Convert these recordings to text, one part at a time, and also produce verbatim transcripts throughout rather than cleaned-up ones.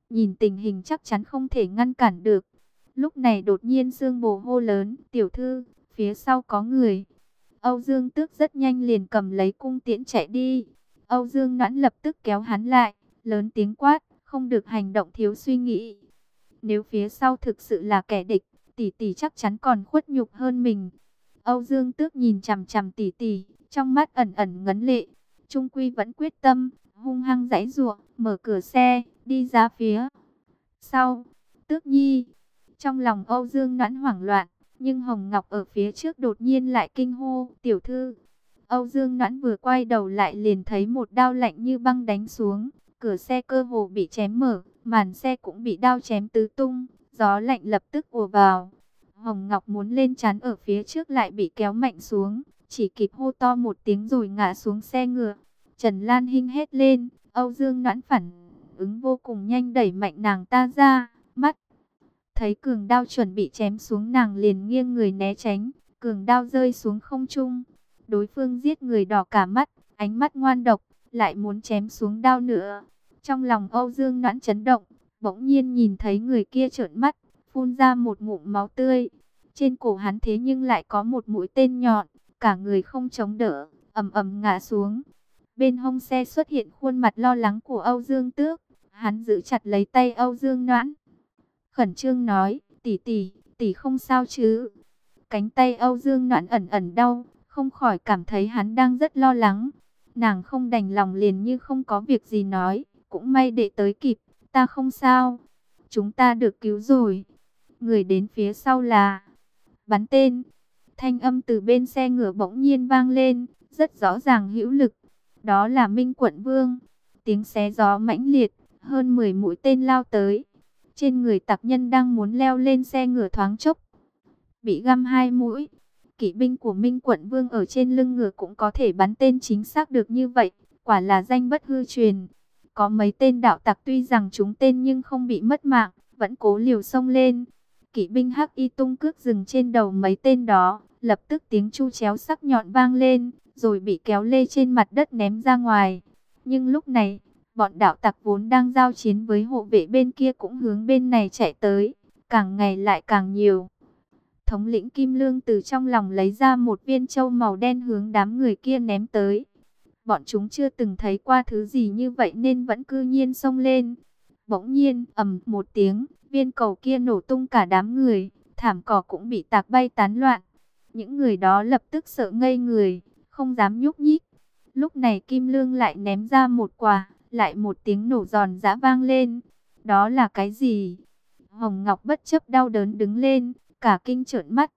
nhìn tình hình chắc chắn không thể ngăn cản được. Lúc này đột nhiên Dương Bồ hô lớn, tiểu thư, phía sau có người. Âu Dương Tước rất nhanh liền cầm lấy cung tiễn chạy đi. Âu Dương Noãn lập tức kéo hắn lại, lớn tiếng quát, không được hành động thiếu suy nghĩ. Nếu phía sau thực sự là kẻ địch, tỷ tỷ chắc chắn còn khuất nhục hơn mình. Âu Dương Tước nhìn chằm chằm tỷ tỷ, trong mắt ẩn ẩn ngấn lệ. Trung quy vẫn quyết tâm, hung hăng giãy giụa, mở cửa xe, đi ra phía sau. Tước Nhi, trong lòng Âu Dương Noãn hoảng loạn, nhưng Hồng Ngọc ở phía trước đột nhiên lại kinh hô, tiểu thư. Âu Dương Noãn vừa quay đầu lại liền thấy một đao lạnh như băng đánh xuống, cửa xe cơ hồ bị chém mở, màn xe cũng bị đao chém tứ tung, gió lạnh lập tức ùa vào. Hồng Ngọc muốn lên chắn ở phía trước lại bị kéo mạnh xuống, chỉ kịp hô to một tiếng rồi ngã xuống xe ngựa. Trần Lan Hinh hét lên, Âu Dương Noãn phản ứng vô cùng nhanh đẩy mạnh nàng ta ra, mắt thấy cường đao chuẩn bị chém xuống nàng liền nghiêng người né tránh, cường đao rơi xuống không trung. Đối phương giết người đỏ cả mắt, ánh mắt ngoan độc, lại muốn chém xuống đao nữa. Trong lòng Âu Dương Noãn chấn động, bỗng nhiên nhìn thấy người kia trợn mắt, phun ra một ngụm máu tươi. Trên cổ hắn thế nhưng lại có một mũi tên nhọn, cả người không chống đỡ, ầm ầm ngã xuống. Bên hông xe xuất hiện khuôn mặt lo lắng của Âu Dương Tước, hắn giữ chặt lấy tay Âu Dương Noãn, khẩn trương nói, tỷ tỷ, tỷ không sao chứ? Cánh tay Âu Dương Noãn ẩn ẩn đau, không khỏi cảm thấy hắn đang rất lo lắng. Nàng không đành lòng liền như không có việc gì nói, cũng may đệ tới kịp, ta không sao, chúng ta được cứu rồi. Người đến phía sau là bắn tên. Thanh âm từ bên xe ngựa bỗng nhiên vang lên, rất rõ ràng hữu lực. Đó là Minh Quận Vương. Tiếng xé gió mãnh liệt, hơn mười mũi tên lao tới. Trên người tặc nhân đang muốn leo lên xe ngựa thoáng chốc bị găm hai mũi. Kỵ binh của Minh Quận Vương ở trên lưng ngựa cũng có thể bắn tên chính xác được như vậy, quả là danh bất hư truyền. Có mấy tên đạo tặc tuy rằng trúng tên nhưng không bị mất mạng, vẫn cố liều xông lên. Kỵ binh Hắc Y tung cước dừng trên đầu mấy tên đó, lập tức tiếng chu chéo sắc nhọn vang lên, rồi bị kéo lê trên mặt đất ném ra ngoài. Nhưng lúc này, bọn đạo tặc vốn đang giao chiến với hộ vệ bên kia cũng hướng bên này chạy tới, càng ngày lại càng nhiều. Thống lĩnh Kim Lương từ trong lòng lấy ra một viên châu màu đen hướng đám người kia ném tới. Bọn chúng chưa từng thấy qua thứ gì như vậy nên vẫn cư nhiên xông lên. Bỗng nhiên, ầm một tiếng, viên cầu kia nổ tung cả đám người, thảm cỏ cũng bị tạc bay tán loạn. Những người đó lập tức sợ ngây người, không dám nhúc nhích. Lúc này Kim Lương lại ném ra một quả, lại một tiếng nổ giòn giã vang lên. Đó là cái gì? Hồng Ngọc bất chấp đau đớn đứng lên, cả kinh trợn mắt,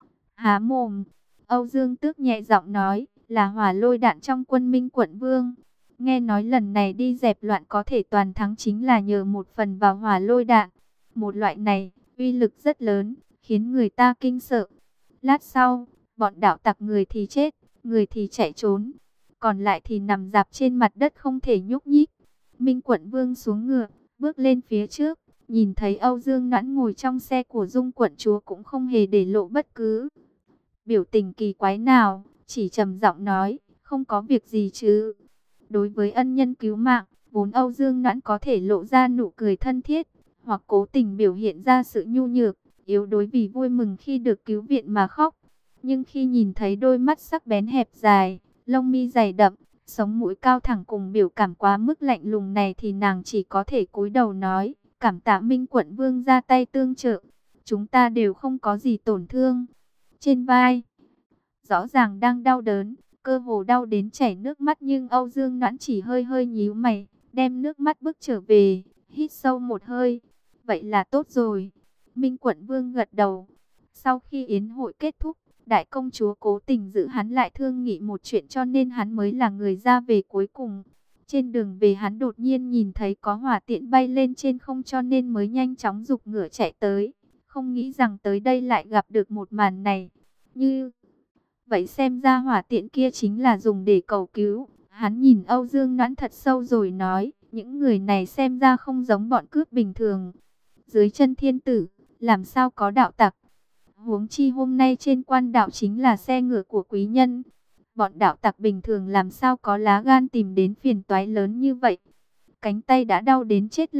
há mồm. Âu Dương Tước nhẹ giọng nói, là hỏa lôi đạn trong quân Minh Quận Vương. Nghe nói lần này đi dẹp loạn có thể toàn thắng chính là nhờ một phần vào hỏa lôi đạn. Một loại này, uy lực rất lớn, khiến người ta kinh sợ. Lát sau, bọn đạo tặc người thì chết, người thì chạy trốn, còn lại thì nằm rạp trên mặt đất không thể nhúc nhích. Minh Quận Vương xuống ngựa, bước lên phía trước. Nhìn thấy Âu Dương Noãn ngồi trong xe của Dung quận chúa cũng không hề để lộ bất cứ biểu tình kỳ quái nào, chỉ trầm giọng nói, không có việc gì chứ. Đối với ân nhân cứu mạng, vốn Âu Dương Noãn có thể lộ ra nụ cười thân thiết, hoặc cố tình biểu hiện ra sự nhu nhược, yếu đuối vì vui mừng khi được cứu viện mà khóc. Nhưng khi nhìn thấy đôi mắt sắc bén hẹp dài, lông mi dày đậm, sống mũi cao thẳng cùng biểu cảm quá mức lạnh lùng này thì nàng chỉ có thể cúi đầu nói, cảm tạ Minh Quận Vương ra tay tương trợ, chúng ta đều không có gì tổn thương. Trên vai, rõ ràng đang đau đớn, cơ hồ đau đến chảy nước mắt nhưng Âu Dương Noãn chỉ hơi hơi nhíu mày, đem nước mắt bước trở về, hít sâu một hơi. Vậy là tốt rồi. Minh Quận Vương gật đầu. Sau khi yến hội kết thúc, đại công chúa cố tình giữ hắn lại thương nghị một chuyện cho nên hắn mới là người ra về cuối cùng. Trên đường về hắn đột nhiên nhìn thấy có hỏa tiễn bay lên trên không cho nên mới nhanh chóng giục ngựa chạy tới. Không nghĩ rằng tới đây lại gặp được một màn này. Như vậy xem ra hỏa tiễn kia chính là dùng để cầu cứu. Hắn nhìn Âu Dương Noãn thật sâu rồi nói, những người này xem ra không giống bọn cướp bình thường. Dưới chân thiên tử, làm sao có đạo tặc? Huống chi hôm nay trên quan đạo chính là xe ngựa của quý nhân. Bọn đạo tặc bình thường làm sao có lá gan tìm đến phiền toái lớn như vậy. Cánh tay đã đau đến chết lặng,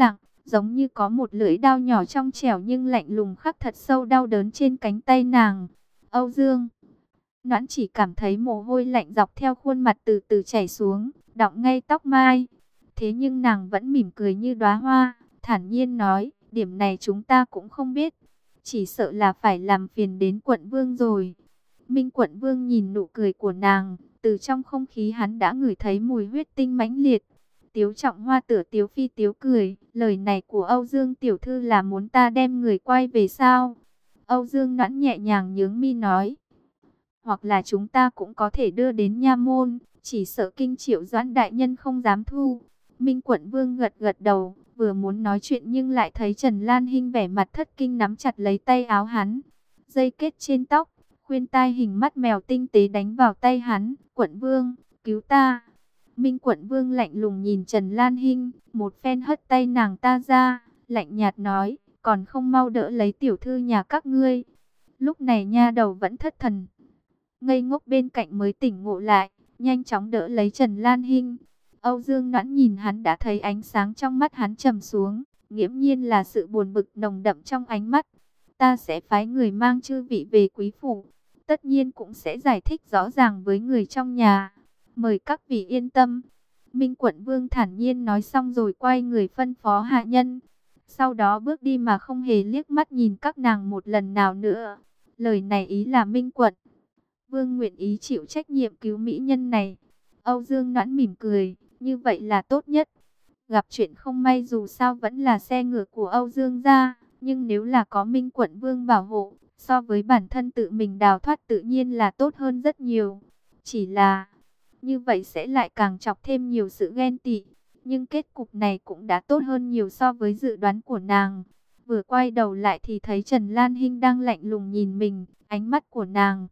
giống như có một lưỡi dao nhỏ trong trẻo nhưng lạnh lùng khắc thật sâu đau đớn trên cánh tay nàng. Âu Dương Noãn chỉ cảm thấy mồ hôi lạnh dọc theo khuôn mặt từ từ chảy xuống, đọng ngay tóc mai. Thế nhưng nàng vẫn mỉm cười như đóa hoa, thản nhiên nói, điểm này chúng ta cũng không biết. Chỉ sợ là phải làm phiền đến quận vương rồi. Minh quận vương nhìn nụ cười của nàng, từ trong không khí hắn đã ngửi thấy mùi huyết tinh mãnh liệt. Tiếu Trọng Hoa tựa tiếu phi tiếu cười, lời này của Âu Dương tiểu thư là muốn ta đem người quay về sao? Âu Dương Noãn nhẹ nhàng nhướng mi nói, hoặc là chúng ta cũng có thể đưa đến nha môn, chỉ sợ Kinh Triệu Doãn đại nhân không dám thu. Minh quận vương gật gật đầu, vừa muốn nói chuyện nhưng lại thấy Trần Lan Hinh vẻ mặt thất kinh nắm chặt lấy tay áo hắn. Dây kết trên tóc, khuyên tai hình mắt mèo tinh tế đánh vào tay hắn. Quận vương, cứu ta. Minh quận vương lạnh lùng nhìn Trần Lan Hinh, một phen hất tay nàng ta ra, lạnh nhạt nói, còn không mau đỡ lấy tiểu thư nhà các ngươi. Lúc này nha đầu vẫn thất thần, ngây ngốc bên cạnh mới tỉnh ngộ lại, nhanh chóng đỡ lấy Trần Lan Hinh. Âu Dương Noãn nhìn hắn đã thấy ánh sáng trong mắt hắn trầm xuống, nghiễm nhiên là sự buồn bực nồng đậm trong ánh mắt. Ta sẽ phái người mang chư vị về quý phủ, tất nhiên cũng sẽ giải thích rõ ràng với người trong nhà. Mời các vị yên tâm. Minh quận vương thản nhiên nói xong rồi quay người phân phó hạ nhân. Sau đó bước đi mà không hề liếc mắt nhìn các nàng một lần nào nữa. Lời này ý là Minh quận vương nguyện ý chịu trách nhiệm cứu mỹ nhân này. Âu Dương Noãn mỉm cười, như vậy là tốt nhất. Gặp chuyện không may dù sao vẫn là xe ngựa của Âu Dương gia, nhưng nếu là có Minh quận vương bảo hộ, so với bản thân tự mình đào thoát tự nhiên là tốt hơn rất nhiều. Chỉ là như vậy sẽ lại càng chọc thêm nhiều sự ghen tị, nhưng kết cục này cũng đã tốt hơn nhiều so với dự đoán của nàng. Vừa quay đầu lại thì thấy Trần Lan Hinh đang lạnh lùng nhìn mình, ánh mắt của nàng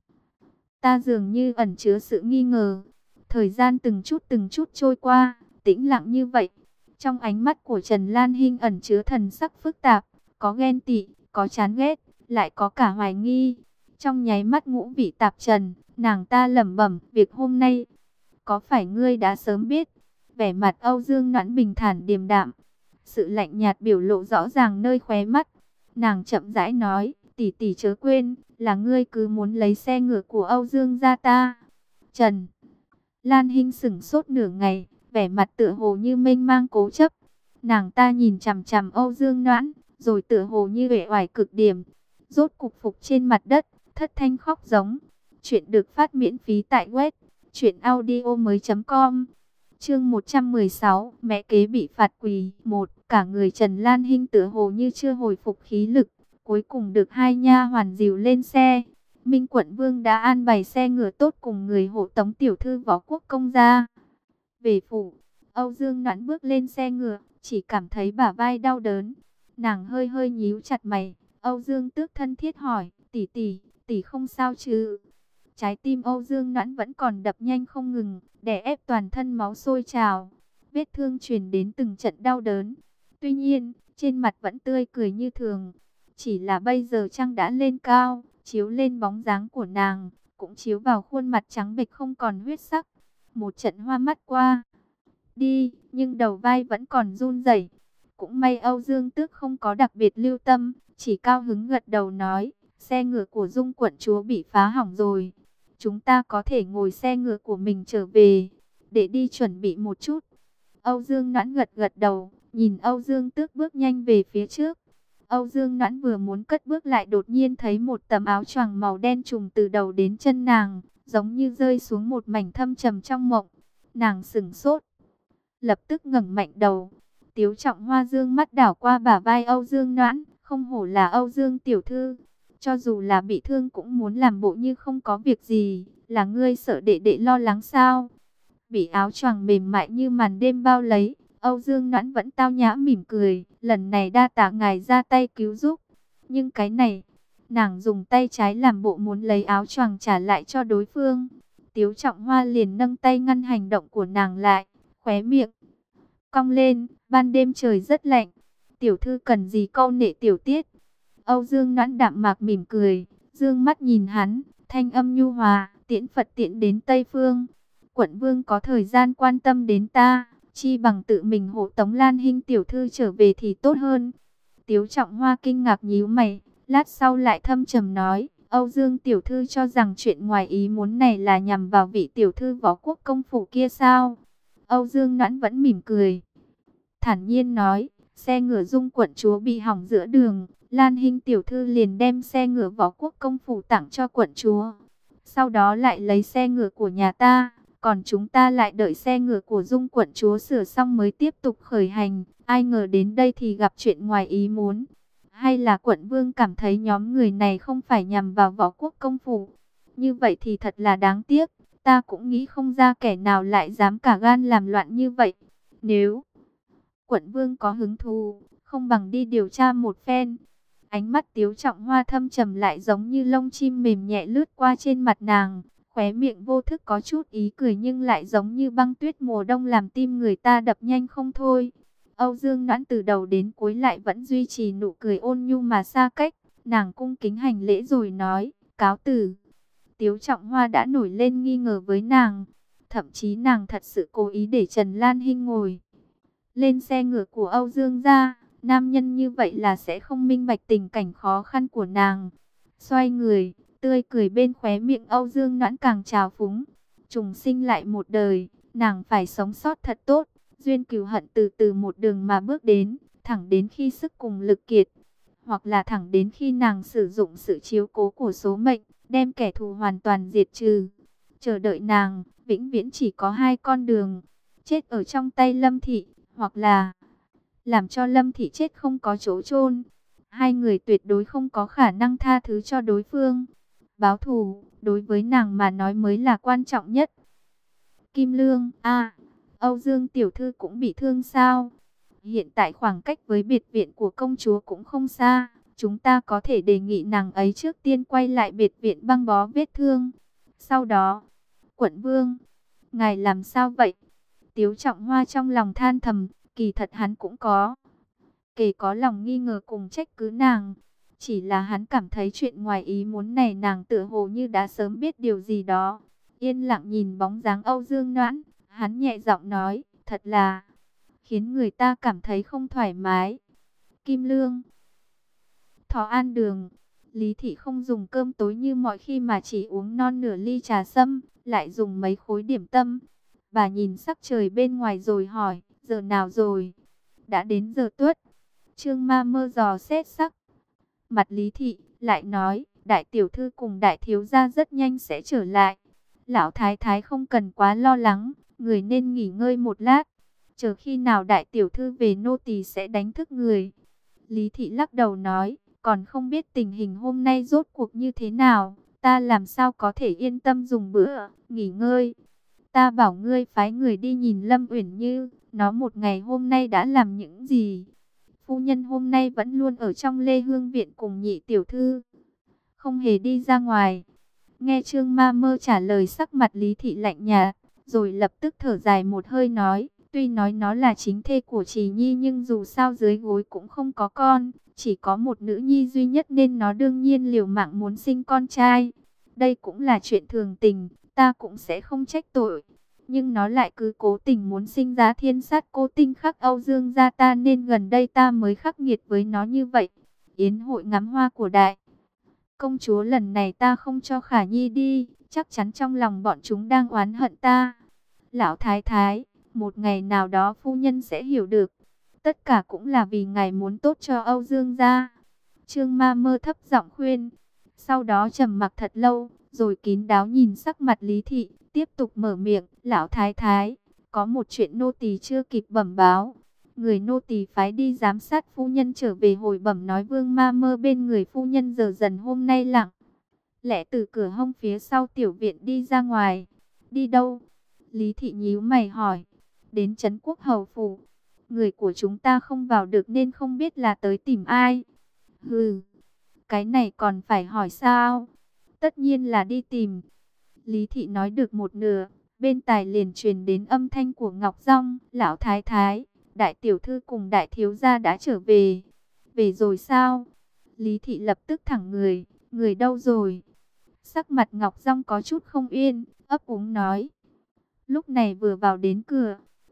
ta dường như ẩn chứa sự nghi ngờ. Thời gian từng chút từng chút trôi qua, tĩnh lặng như vậy. Trong ánh mắt của Trần Lan Hinh ẩn chứa thần sắc phức tạp, có ghen tị, có chán ghét, lại có cả hoài nghi. Trong nháy mắt ngũ vị tạp trần, nàng ta lẩm bẩm, việc hôm nay, có phải ngươi đã sớm biết? Vẻ mặt Âu Dương Noãn bình thản điềm đạm, sự lạnh nhạt biểu lộ rõ ràng nơi khóe mắt. Nàng chậm rãi nói, tỷ tỷ chớ quên, là ngươi cứ muốn lấy xe ngựa của Âu Dương gia ta. Trần Lan Hinh sững sốt nửa ngày, vẻ mặt tựa hồ như mênh mang cố chấp. Nàng ta nhìn chằm chằm Âu Dương Noãn, rồi tựa hồ như uể oải cực điểm, rốt cục phục trên mặt đất, thất thanh khóc giống. Chuyện được phát miễn phí tại web truyện audio mới chấm com. Chương một trăm mười sáu, mẹ kế bị phạt quỳ. Một, cả người Trần Lan Hinh tựa hồ như chưa hồi phục khí lực, cuối cùng được hai nha hoàn dìu lên xe. Minh quận vương đã an bày xe ngựa tốt cùng người hộ tống tiểu thư Võ Quốc công gia về phủ. Âu Dương Noãn bước lên xe ngựa, chỉ cảm thấy bả vai đau đớn. Nàng hơi hơi nhíu chặt mày. Âu Dương Tước thân thiết hỏi, tỷ tỷ, tỷ không sao chứ? Trái tim Âu Dương Noãn vẫn còn đập nhanh không ngừng, đè ép toàn thân máu sôi trào. Vết thương truyền đến từng trận đau đớn. Tuy nhiên, trên mặt vẫn tươi cười như thường. Chỉ là bây giờ trăng đã lên cao, chiếu lên bóng dáng của nàng, cũng chiếu vào khuôn mặt trắng bệch không còn huyết sắc. Một trận hoa mắt qua đi, nhưng đầu vai vẫn còn run rẩy. Cũng may Âu Dương Tước không có đặc biệt lưu tâm, chỉ cao hứng gật đầu nói, xe ngựa của Dung quận chúa bị phá hỏng rồi. Chúng ta có thể ngồi xe ngựa của mình trở về, để đi chuẩn bị một chút. Âu Dương Noãn gật gật đầu, nhìn Âu Dương Tước bước nhanh về phía trước. Âu Dương Noãn vừa muốn cất bước lại đột nhiên thấy một tấm áo choàng màu đen trùm từ đầu đến chân nàng, giống như rơi xuống một mảnh thâm trầm trong mộng. Nàng sững sốt, lập tức ngẩng mạnh đầu. Tiếu Trọng Hoa dương mắt đảo qua bả vai Âu Dương Noãn, không hổ là Âu Dương tiểu thư, cho dù là bị thương cũng muốn làm bộ như không có việc gì. Là ngươi sợ đệ đệ lo lắng sao? Bị áo choàng mềm mại như màn đêm bao lấy, Âu Dương Noãn vẫn tao nhã mỉm cười, lần này đa tạ ngài ra tay cứu giúp. Nhưng cái này, nàng dùng tay trái làm bộ muốn lấy áo choàng trả lại cho đối phương. Tiếu Trọng Hoa liền nâng tay ngăn hành động của nàng lại, khóe miệng cong lên, ban đêm trời rất lạnh, tiểu thư cần gì câu nệ tiểu tiết. Âu Dương Noãn đạm mạc mỉm cười, dương mắt nhìn hắn, thanh âm nhu hòa, tiễn Phật tiễn đến Tây Phương. Quận vương có thời gian quan tâm đến ta, chi bằng tự mình hộ tống Lan Hinh tiểu thư trở về thì tốt hơn. Tiếu Trọng Hoa kinh ngạc nhíu mày, lát sau lại thâm trầm nói, Âu Dương tiểu thư cho rằng chuyện ngoài ý muốn này là nhằm vào vị tiểu thư võ quốc công phủ kia sao? Âu Dương Noãn vẫn mỉm cười, thản nhiên nói, xe ngựa Dung quận chúa bị hỏng giữa đường, Lan Hinh tiểu thư liền đem xe ngựa võ quốc công phủ tặng cho quận chúa. Sau đó lại lấy xe ngựa của nhà ta, còn chúng ta lại đợi xe ngựa của Dung quận chúa sửa xong mới tiếp tục khởi hành. Ai ngờ đến đây thì gặp chuyện ngoài ý muốn. Hay là quận vương cảm thấy nhóm người này không phải nhằm vào võ quốc công phủ? Như vậy thì thật là đáng tiếc. Ta cũng nghĩ không ra kẻ nào lại dám cả gan làm loạn như vậy. Nếu quận vương có hứng thú, không bằng đi điều tra một phen. Ánh mắt Tiếu Trọng Hoa thâm trầm lại giống như lông chim mềm nhẹ lướt qua trên mặt nàng. Khóe miệng vô thức có chút ý cười nhưng lại giống như băng tuyết mùa đông làm tim người ta đập nhanh không thôi. Âu Dương Noãn từ đầu đến cuối lại vẫn duy trì nụ cười ôn nhu mà xa cách. Nàng cung kính hành lễ rồi nói, cáo từ. Tiếu Trọng Hoa đã nổi lên nghi ngờ với nàng. Thậm chí nàng thật sự cố ý để Trần Lan Hinh ngồi lên xe ngựa của Âu Dương gia. Nam nhân như vậy là sẽ không minh bạch tình cảnh khó khăn của nàng. Xoay người, tươi cười bên khóe miệng Âu Dương Noãn càng trào phúng. Trùng sinh lại một đời, nàng phải sống sót thật tốt. Duyên cừu hận từ từ một đường mà bước đến, thẳng đến khi sức cùng lực kiệt. Hoặc là thẳng đến khi nàng sử dụng sự chiếu cố của số mệnh, đem kẻ thù hoàn toàn diệt trừ. Chờ đợi nàng, vĩnh viễn chỉ có hai con đường. Chết ở trong tay Lâm Thị, hoặc là làm cho Lâm Thị chết không có chỗ chôn. Hai người tuyệt đối không có khả năng tha thứ cho đối phương. Báo thù, đối với nàng mà nói mới là quan trọng nhất. Kim Lương, a Âu Dương tiểu thư cũng bị thương sao? Hiện tại khoảng cách với biệt viện của công chúa cũng không xa. Chúng ta có thể đề nghị nàng ấy trước tiên quay lại biệt viện băng bó vết thương. Sau đó, quận vương, ngài làm sao vậy? Tiếu Trọng Hoa trong lòng than thầm, kỳ thật hắn cũng có. Kể có lòng nghi ngờ cùng trách cứ nàng. Chỉ là hắn cảm thấy chuyện ngoài ý muốn này nàng tựa hồ như đã sớm biết điều gì đó. Yên lặng nhìn bóng dáng Âu Dương Noãn, hắn nhẹ giọng nói, thật là khiến người ta cảm thấy không thoải mái. Kim Lương, Thọ An Đường, Lý Thị không dùng cơm tối như mọi khi mà chỉ uống non nửa ly trà sâm, lại dùng mấy khối điểm tâm. Bà nhìn sắc trời bên ngoài rồi hỏi, giờ nào rồi? Đã đến giờ tuất. Trương Ma Mơ dò xét sắc mặt Lý Thị, lại nói, đại tiểu thư cùng đại thiếu gia rất nhanh sẽ trở lại. Lão thái thái không cần quá lo lắng, người nên nghỉ ngơi một lát. Chờ khi nào đại tiểu thư về nô tỳ sẽ đánh thức người. Lý Thị lắc đầu nói, còn không biết tình hình hôm nay rốt cuộc như thế nào. Ta làm sao có thể yên tâm dùng bữa, nghỉ ngơi. Ta bảo ngươi phái người đi nhìn Lâm Uyển Như, nó một ngày hôm nay đã làm những gì. Phu nhân hôm nay vẫn luôn ở trong Lê Hương Viện cùng nhị tiểu thư, không hề đi ra ngoài. Nghe Trương Ma Mơ trả lời, sắc mặt Lý Thị lạnh nhạt, rồi lập tức thở dài một hơi nói, tuy nói nó là chính thê của Trì Nhi nhưng dù sao dưới gối cũng không có con, chỉ có một nữ nhi duy nhất nên nó đương nhiên liều mạng muốn sinh con trai. Đây cũng là chuyện thường tình, ta cũng sẽ không trách tội. Nhưng nó lại cứ cố tình muốn sinh ra thiên sát cô tinh khắc Âu Dương gia ta nên gần đây ta mới khắc nghiệt với nó như vậy. Yến hội ngắm hoa của đại công chúa lần này ta không cho Khả Nhi đi, chắc chắn trong lòng bọn chúng đang oán hận ta. Lão thái thái, một ngày nào đó phu nhân sẽ hiểu được. Tất cả cũng là vì ngài muốn tốt cho Âu Dương gia. Trương Ma Mơ thấp giọng khuyên. Sau đó trầm mặc thật lâu, rồi kín đáo nhìn sắc mặt Lý Thị, tiếp tục mở miệng, lão thái thái, có một chuyện nô tỳ chưa kịp bẩm báo. Người nô tỳ phái đi giám sát phu nhân trở về hồi bẩm nói Vương Ma Mơ bên người phu nhân giờ dần hôm nay lặng lẽ từ cửa hông phía sau tiểu viện đi ra ngoài. Đi đâu? Lý Thị nhíu mày hỏi. Đến trấn Quốc Hầu phủ. Người của chúng ta không vào được nên không biết là tới tìm ai. Hừ, cái này còn phải hỏi sao? Tất nhiên là đi tìm. Lý Thị nói được một nửa, bên tai liền truyền đến âm thanh của Ngọc Dung, lão thái thái, đại tiểu thư cùng đại thiếu gia đã trở về. Về rồi sao? Lý Thị lập tức thẳng người, người đâu rồi? Sắc mặt Ngọc Dung có chút không yên, ấp úng nói. Lúc này vừa vào đến cửa,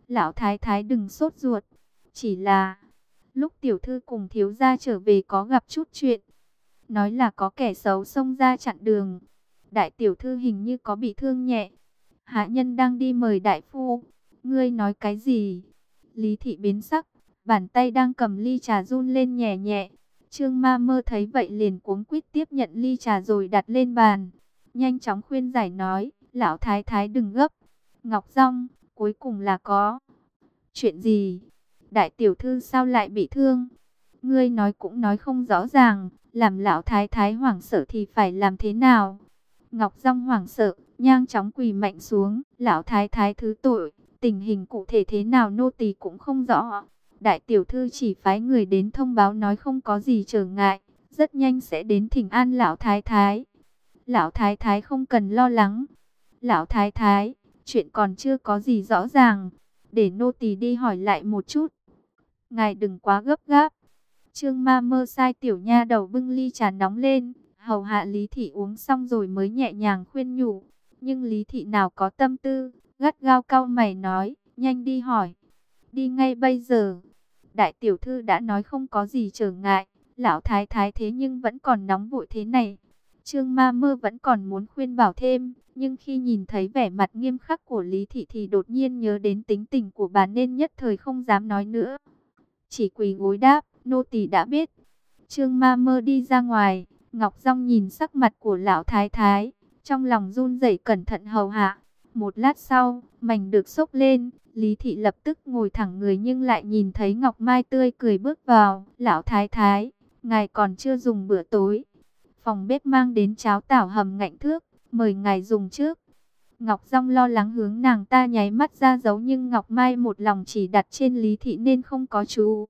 Lão thái thái đừng sốt ruột. Chỉ là, lúc tiểu thư cùng thiếu gia trở về có gặp chút chuyện. Nói là có kẻ xấu xông ra chặn đường. Đại tiểu thư hình như có bị thương nhẹ. Hạ nhân đang đi mời đại phu. Ngươi nói cái gì? Lý thị biến sắc, bàn tay đang cầm ly trà run lên nhẹ nhẹ. Trương Ma Mơ thấy vậy liền cuống quýt tiếp nhận ly trà rồi đặt lên bàn. Nhanh chóng khuyên giải nói, lão thái thái đừng gấp. Ngọc Dung, cuối cùng là có chuyện gì? Đại tiểu thư sao lại bị thương? Ngươi nói cũng nói không rõ ràng, làm lão thái thái hoảng sợ thì phải làm thế nào? Ngọc Dung hoảng sợ, nhanh chóng quỳ mạnh xuống, lão thái thái thứ tội, tình hình cụ thể thế nào nô tỳ cũng không rõ. Đại tiểu thư chỉ phái người đến thông báo nói không có gì trở ngại, rất nhanh sẽ đến thỉnh an lão thái thái. Lão thái thái không cần lo lắng. Lão thái thái, chuyện còn chưa có gì rõ ràng, để nô tỳ đi hỏi lại một chút. Ngài đừng quá gấp gáp. Trương Ma Mơ sai tiểu nha đầu bưng ly trà nóng lên, hầu hạ Lý thị uống xong rồi mới nhẹ nhàng khuyên nhủ. Nhưng Lý thị nào có tâm tư, gắt gao cau mày nói, nhanh đi hỏi. Đi ngay bây giờ. Đại tiểu thư đã nói không có gì trở ngại, lão thái thái thế nhưng vẫn còn nóng vội thế này. Trương Ma Mơ vẫn còn muốn khuyên bảo thêm, nhưng khi nhìn thấy vẻ mặt nghiêm khắc của Lý thị thì đột nhiên nhớ đến tính tình của bà nên nhất thời không dám nói nữa. Chỉ quỳ gối đáp, nô tỳ đã biết. Trương Ma Mơ đi ra ngoài, Ngọc Dung nhìn sắc mặt của lão thái thái, trong lòng run rẩy cẩn thận hầu hạ. Một lát sau, mảnh được xốc lên, Lý thị lập tức ngồi thẳng người nhưng lại nhìn thấy Ngọc Mai tươi cười bước vào. Lão thái thái, ngài còn chưa dùng bữa tối. Phòng bếp mang đến cháo tảo hầm ngạnh thước, mời ngài dùng trước. Ngọc Dung lo lắng hướng nàng ta nháy mắt ra dấu nhưng Ngọc Mai một lòng chỉ đặt trên Lý thị nên không có chú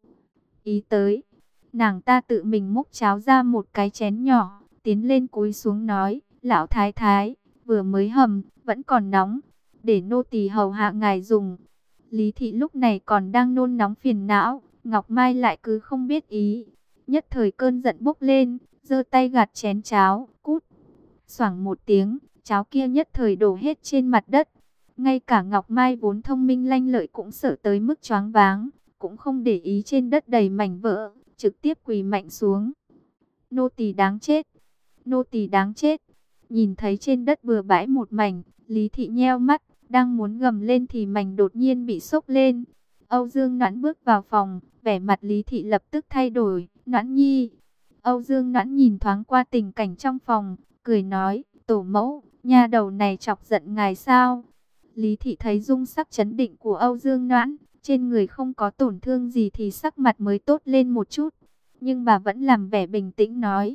ý tới. Nàng ta tự mình múc cháo ra một cái chén nhỏ, tiến lên cúi xuống nói, lão thái thái, vừa mới hầm, vẫn còn nóng, để nô tỳ hầu hạ ngài dùng. Lý thị lúc này còn đang nôn nóng phiền não, Ngọc Mai lại cứ không biết ý. Nhất thời cơn giận bốc lên, giơ tay gạt chén cháo, cút. Xoảng một tiếng, cháo kia nhất thời đổ hết trên mặt đất. Ngay cả Ngọc Mai vốn thông minh lanh lợi cũng sợ tới mức choáng váng, cũng không để ý trên đất đầy mảnh vỡ, trực tiếp quỳ mạnh xuống. Nô tỳ đáng chết, nô tỳ đáng chết. Nhìn thấy trên đất bừa bãi một mảnh, Lý thị nheo mắt, đang muốn gầm lên thì mảnh đột nhiên bị xốc lên. Âu Dương Noãn bước vào phòng, vẻ mặt Lý thị lập tức thay đổi. Noãn nhi. Âu Dương Noãn nhìn thoáng qua tình cảnh trong phòng, cười nói, tổ mẫu, nha đầu này chọc giận ngài sao? Lý thị thấy dung sắc chấn định của Âu Dương Noãn, trên người không có tổn thương gì thì sắc mặt mới tốt lên một chút. Nhưng bà vẫn làm vẻ bình tĩnh nói,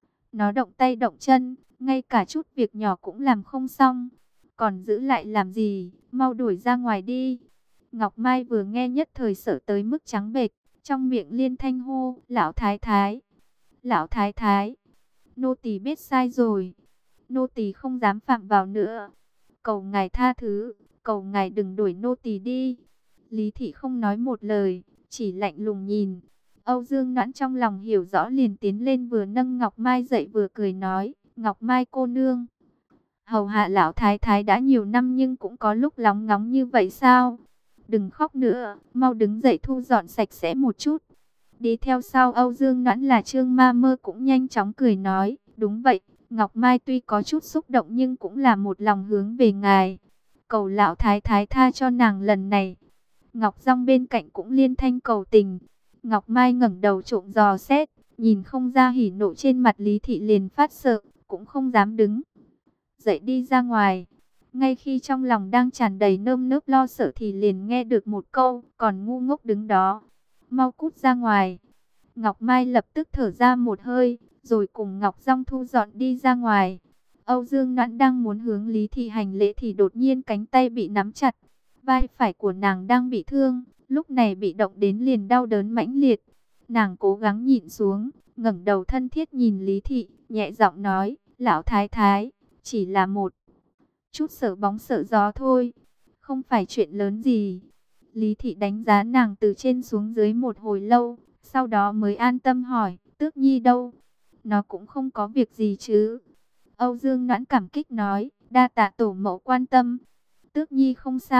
nó động tay động chân, ngay cả chút việc nhỏ cũng làm không xong. Còn giữ lại làm gì, mau đuổi ra ngoài đi. Ngọc Mai vừa nghe nhất thời sợ tới mức trắng bệch, trong miệng liên thanh hô, lão thái thái, lão thái thái, nô tỳ biết sai rồi, nô tỳ không dám phạm vào nữa, cầu ngài tha thứ, cầu ngài đừng đuổi nô tỳ đi. Lý thị không nói một lời, chỉ lạnh lùng nhìn. Âu Dương Noãn trong lòng hiểu rõ liền tiến lên vừa nâng Ngọc Mai dậy vừa cười nói, Ngọc Mai cô nương, hầu hạ lão thái thái đã nhiều năm nhưng cũng có lúc lóng ngóng như vậy sao? Đừng khóc nữa, mau đứng dậy thu dọn sạch sẽ một chút. Đi theo sau Âu Dương Noãn là Trương Ma Mơ cũng nhanh chóng cười nói, đúng vậy, Ngọc Mai tuy có chút xúc động nhưng cũng là một lòng hướng về ngài. Cầu lão thái thái tha cho nàng lần này. Ngọc Dung bên cạnh cũng liên thanh cầu tình. Ngọc Mai ngẩng đầu trộm dò xét, nhìn không ra hỉ nộ trên mặt Lý thị liền phát sợ, cũng không dám đứng dậy đi ra ngoài. Ngay khi trong lòng đang tràn đầy nơm nớp lo sợ thì liền nghe được một câu, còn ngu ngốc đứng đó, mau cút ra ngoài. Ngọc Mai lập tức thở ra một hơi, rồi cùng Ngọc Dung thu dọn đi ra ngoài. Âu Dương Noãn đang muốn hướng Lý thị hành lễ thì đột nhiên cánh tay bị nắm chặt. Vai phải của nàng đang bị thương, lúc này bị động đến liền đau đớn mãnh liệt. Nàng cố gắng nhịn xuống, ngẩng đầu thân thiết nhìn Lý thị, nhẹ giọng nói, lão thái thái, chỉ là một chút sợ bóng sợ gió thôi, không phải chuyện lớn gì. Lý thị đánh giá nàng từ trên xuống dưới một hồi lâu, sau đó mới an tâm hỏi, Tước Nhi đâu? Nó cũng không có việc gì chứ? Âu Dương Noãn cảm kích nói, đa tạ tổ mẫu quan tâm. Tước Nhi không sao,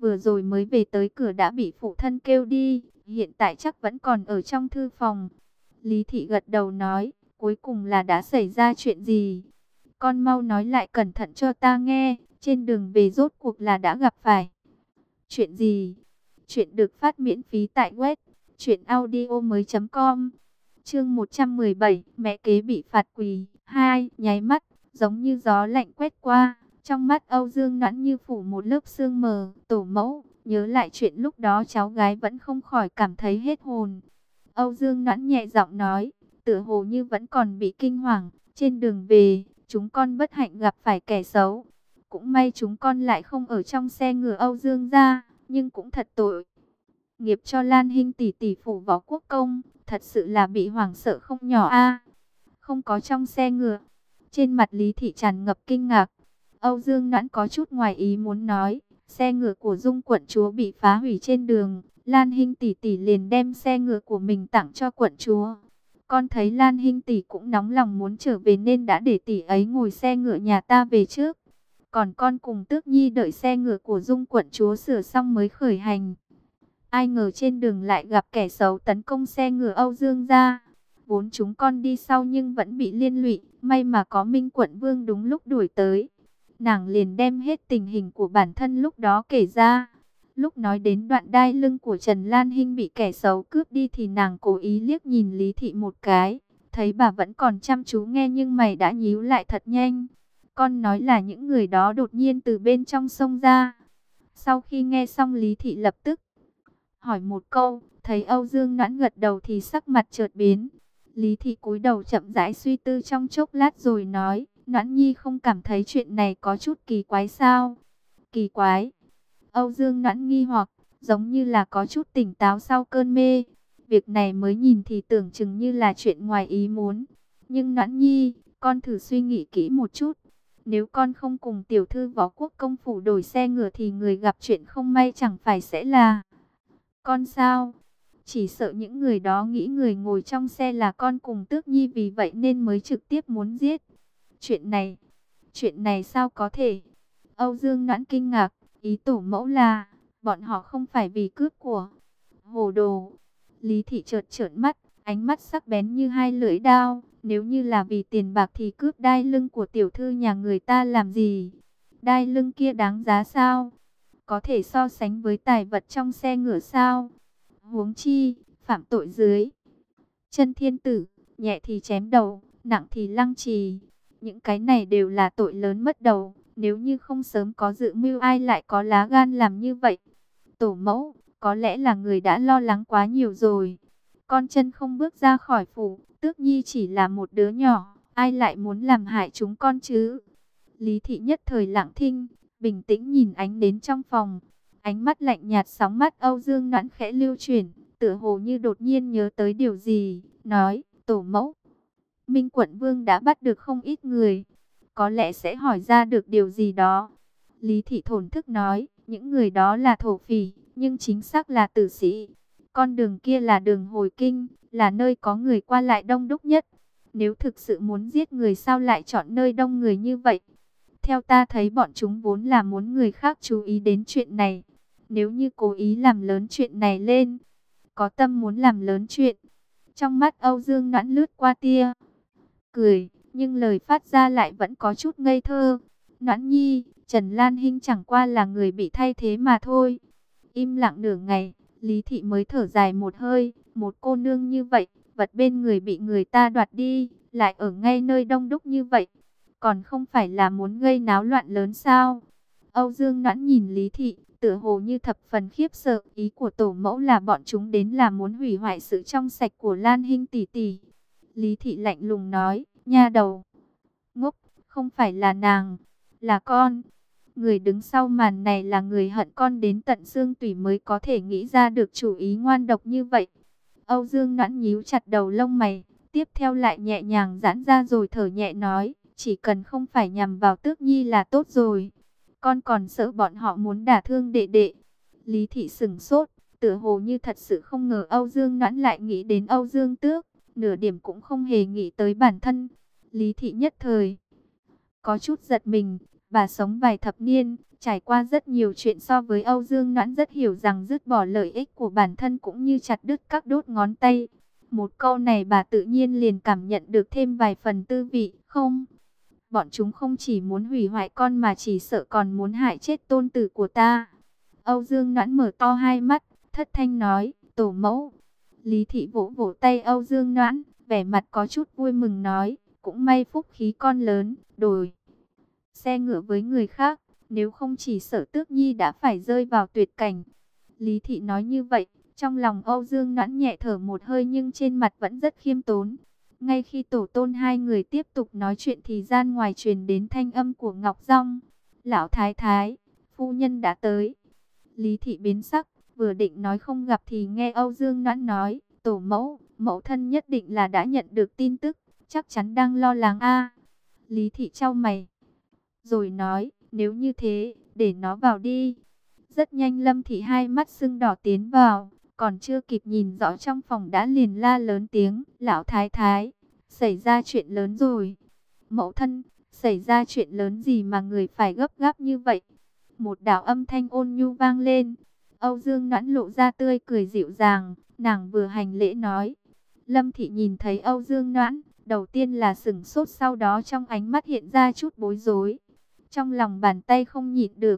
vừa rồi mới về tới cửa đã bị phụ thân kêu đi, hiện tại chắc vẫn còn ở trong thư phòng. Lý Thị gật đầu nói, cuối cùng là đã xảy ra chuyện gì? Con mau nói lại cẩn thận cho ta nghe, trên đường về rốt cuộc là đã gặp phải chuyện gì? Chuyện được phát miễn phí tại web truyện audio mới chấm com. Chương một trăm mười bảy, mẹ kế bị phạt quỳ. Hai, nháy mắt, giống như gió lạnh quét qua, trong mắt Âu Dương Noãn như phủ một lớp sương mờ. Tổ mẫu, nhớ lại chuyện lúc đó cháu gái vẫn không khỏi cảm thấy hết hồn. Âu Dương Noãn nhẹ giọng nói, tựa hồ như vẫn còn bị kinh hoàng. Trên đường về, chúng con bất hạnh gặp phải kẻ xấu. Cũng may chúng con lại không ở trong xe ngựa Âu Dương gia, nhưng cũng thật tội nghiệp cho Lan Hinh tỷ tỷ phủ võ quốc công, thật sự là bị hoảng sợ không nhỏ a. Không có trong xe ngựa. Trên mặt Lý Thị tràn ngập kinh ngạc. Âu Dương Noãn có chút ngoài ý muốn nói, xe ngựa của Dung quận chúa bị phá hủy trên đường, Lan Hinh tỷ tỷ liền đem xe ngựa của mình tặng cho quận chúa. Con thấy Lan Hinh tỷ cũng nóng lòng muốn trở về nên đã để tỷ ấy ngồi xe ngựa nhà ta về trước. Còn con cùng Tước Nhi đợi xe ngựa của Dung quận chúa sửa xong mới khởi hành. Ai ngờ trên đường lại gặp kẻ xấu tấn công xe ngựa Âu Dương gia. Vốn chúng con đi sau nhưng vẫn bị liên lụy, may mà có Minh quận vương đúng lúc đuổi tới. Nàng liền đem hết tình hình của bản thân lúc đó kể ra. Lúc nói đến đoạn đai lưng của Trần Lan Hinh bị kẻ xấu cướp đi thì nàng cố ý liếc nhìn Lý Thị một cái. Thấy bà vẫn còn chăm chú nghe nhưng mày đã nhíu lại thật nhanh. Con nói là những người đó đột nhiên từ bên trong sông ra. Sau khi nghe xong Lý Thị lập tức hỏi một câu, thấy Âu Dương Noãn gật đầu thì sắc mặt chợt biến. Lý Thị cúi đầu chậm rãi suy tư trong chốc lát rồi nói, Noãn Nhi không cảm thấy chuyện này có chút kỳ quái sao? Kỳ quái? Âu Dương Noãn nghi hoặc, giống như là có chút tỉnh táo sau cơn mê. Việc này mới nhìn thì tưởng chừng như là chuyện ngoài ý muốn. Nhưng Noãn Nhi, con thử suy nghĩ kỹ một chút. Nếu con không cùng tiểu thư võ quốc công phủ đổi xe ngựa thì người gặp chuyện không may chẳng phải sẽ là con sao? Chỉ sợ những người đó nghĩ người ngồi trong xe là con cùng Tước Nhi, vì vậy nên mới trực tiếp muốn giết. Chuyện này, chuyện này sao có thể? Âu Dương Noãn kinh ngạc, ý tổ mẫu là, bọn họ không phải vì cướp của. Hồ đồ. Lý Thị chợt trợn mắt, ánh mắt sắc bén như hai lưỡi dao. Nếu như là vì tiền bạc thì cướp đai lưng của tiểu thư nhà người ta làm gì? Đai lưng kia đáng giá sao? Có thể so sánh với tài vật trong xe ngựa sao? Huống chi, phạm tội dưới chân thiên tử, nhẹ thì chém đầu, nặng thì lăng trì. Những cái này đều là tội lớn mất đầu. Nếu như không sớm có dự mưu ai lại có lá gan làm như vậy? Tổ mẫu, có lẽ là người đã lo lắng quá nhiều rồi. Con chân không bước ra khỏi phủ, Tước Nhi chỉ là một đứa nhỏ, ai lại muốn làm hại chúng con chứ? Lý Thị nhất thời lặng thinh, bình tĩnh nhìn ánh đến trong phòng. Ánh mắt lạnh nhạt sóng mắt Âu Dương Noãn khẽ lưu chuyển, tựa hồ như đột nhiên nhớ tới điều gì, nói, tổ mẫu, Minh quận vương đã bắt được không ít người, có lẽ sẽ hỏi ra được điều gì đó. Lý Thị thổn thức nói, những người đó là thổ phỉ, nhưng chính xác là tử sĩ. Con đường kia là đường hồi kinh, là nơi có người qua lại đông đúc nhất. Nếu thực sự muốn giết người sao lại chọn nơi đông người như vậy? Theo ta thấy bọn chúng vốn là muốn người khác chú ý đến chuyện này. Nếu như cố ý làm lớn chuyện này lên, có tâm muốn làm lớn chuyện. Trong mắt Âu Dương Noãn lướt qua tia cười, nhưng lời phát ra lại vẫn có chút ngây thơ. Noãn Nhi, Trần Lan Hinh chẳng qua là người bị thay thế mà thôi. Im lặng nửa ngày, Lý Thị mới thở dài một hơi. Một cô nương như vậy, vật bên người bị người ta đoạt đi, lại ở ngay nơi đông đúc như vậy, còn không phải là muốn gây náo loạn lớn sao? Âu Dương Noãn nhìn Lý Thị, tựa hồ như thập phần khiếp sợ. Ý của tổ mẫu là bọn chúng đến là muốn hủy hoại sự trong sạch của Lan Hinh tỷ tỷ. Lý Thị lạnh lùng nói, nha đầu ngốc, không phải là nàng, là con. Người đứng sau màn này là người hận con đến tận xương tủy mới có thể nghĩ ra được chủ ý ngoan độc như vậy. Âu Dương Noãn nhíu chặt đầu lông mày, tiếp theo lại nhẹ nhàng giãn ra rồi thở nhẹ nói, chỉ cần không phải nhằm vào Tước Nhi là tốt rồi. Con còn sợ bọn họ muốn đả thương đệ đệ. Lý Thị sững sốt, tựa hồ như thật sự không ngờ Âu Dương Noãn lại nghĩ đến Âu Dương Tước, nửa điểm cũng không hề nghĩ tới bản thân. Lý Thị nhất thời có chút giật mình, Bà sống vài thập niên, trải qua rất nhiều chuyện, so với Âu Dương Noãn rất hiểu rằng dứt bỏ lợi ích của bản thân cũng như chặt đứt các đốt ngón tay. Một câu này bà tự nhiên liền cảm nhận được thêm vài phần tư vị. Không, bọn chúng không chỉ muốn hủy hoại con mà chỉ sợ còn muốn hại chết tôn tử của ta. Âu Dương Noãn mở to hai mắt, thất thanh nói, tổ mẫu. Lý Thị vỗ vỗ tay Âu Dương Noãn, vẻ mặt có chút vui mừng nói, cũng may phúc khí con lớn, đổi xe ngựa với người khác, nếu không chỉ sợ Tước Nhi đã phải rơi vào tuyệt cảnh. Lý Thị nói như vậy, trong lòng Âu Dương Noãn nhẹ thở một hơi nhưng trên mặt vẫn rất khiêm tốn. Ngay khi tổ tôn hai người tiếp tục nói chuyện thì gian ngoài truyền đến thanh âm của Ngọc Dung. Lão thái thái, phu nhân đã tới. Lý Thị biến sắc, vừa định nói không gặp thì nghe Âu Dương Noãn nói, tổ mẫu, mẫu thân nhất định là đã nhận được tin tức, chắc chắn đang lo lắng a. Lý Thị chau mày, rồi nói, nếu như thế, để nó vào đi. Rất nhanh Lâm Thị hai mắt sưng đỏ tiến vào, còn chưa kịp nhìn rõ trong phòng đã liền la lớn tiếng, lão thái thái, xảy ra chuyện lớn rồi. Mẫu thân, xảy ra chuyện lớn gì mà người phải gấp gáp như vậy? Một đạo âm thanh ôn nhu vang lên. Âu Dương Noãn lộ ra tươi cười dịu dàng, nàng vừa hành lễ nói. Lâm Thị nhìn thấy Âu Dương Noãn, đầu tiên là sửng sốt, sau đó trong ánh mắt hiện ra chút bối rối. Trong lòng bàn tay không nhịn được